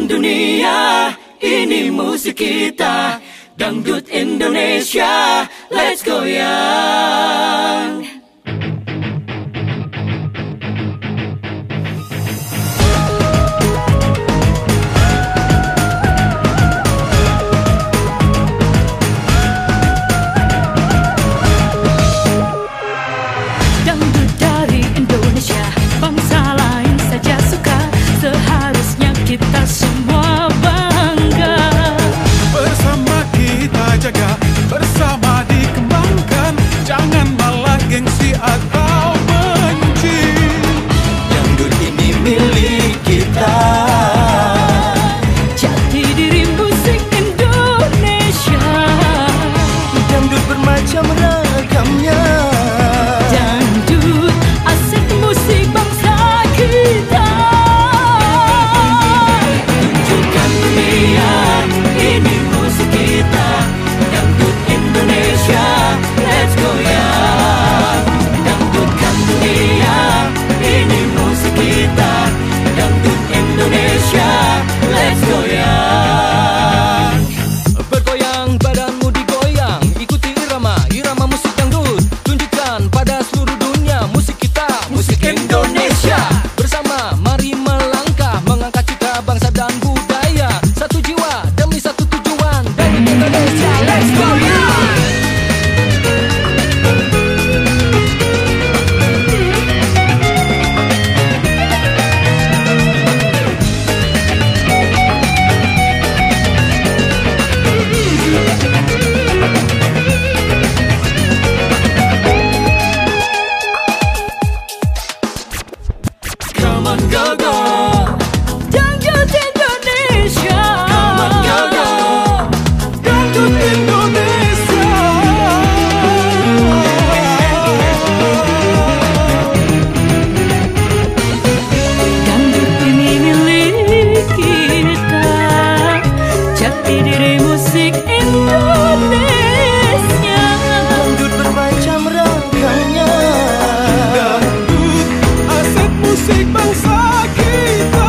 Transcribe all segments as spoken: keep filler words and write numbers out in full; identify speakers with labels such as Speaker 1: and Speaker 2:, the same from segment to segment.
Speaker 1: Tunjukkan dunia, ini musik kita, Dangdut Indonesia, let's goyang.
Speaker 2: Dangdut dari Indonesia, bangsa lain saja suka, seharusnya kita semua bangga.
Speaker 3: Bersama kita jaga, bersama dikembangkan, jangan malah gengsi atau benci.
Speaker 1: Dangdut ini milik kita,
Speaker 2: Jati diri musik Indonesia.
Speaker 1: dangdut bermacam ragamnya.
Speaker 2: Dangdut aset musik bangsa kita.
Speaker 1: Tunjukkan dunia, ini musik kita, Dangdut Indonesia, let's goyang. Dangdutkan dunia, ini musik kita, Dangdut Indonesia, let's goyang.
Speaker 4: Bergoyang, badanmu digoyang, ikuti irama, irama musik dangdut. Tunjukkan pada seluruh dunia musik kita, musik Indonesia. Bersama mari melangkah, mengangkat citra bangsa dan budaya. Satu jiwa demi satu tujuan, Dangdut Indonesia, let's go ya.
Speaker 1: Come on, go, go.
Speaker 2: Dangdut Indonesia.
Speaker 1: Come on, go, go.
Speaker 3: Dangdut Indonesia.
Speaker 2: Dangdut ini milik kita, jati diri musik Indonesia.
Speaker 1: Dangdut bermacam ragamnya.
Speaker 3: Dangdut aset musik bangsa kita.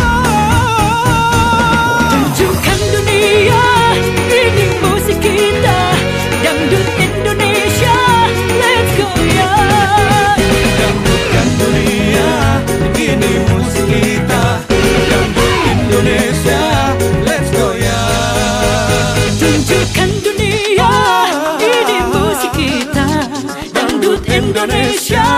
Speaker 2: Tunjukkan dunia, ini musik kita, Dangdut Indonesia, let's go ya.
Speaker 1: Dangdutkan dunia, ini musik kita, Dangdut Indonesia, let's goyang.
Speaker 2: Tunjukkan dunia, ini musik kita, Dangdut Indonesia,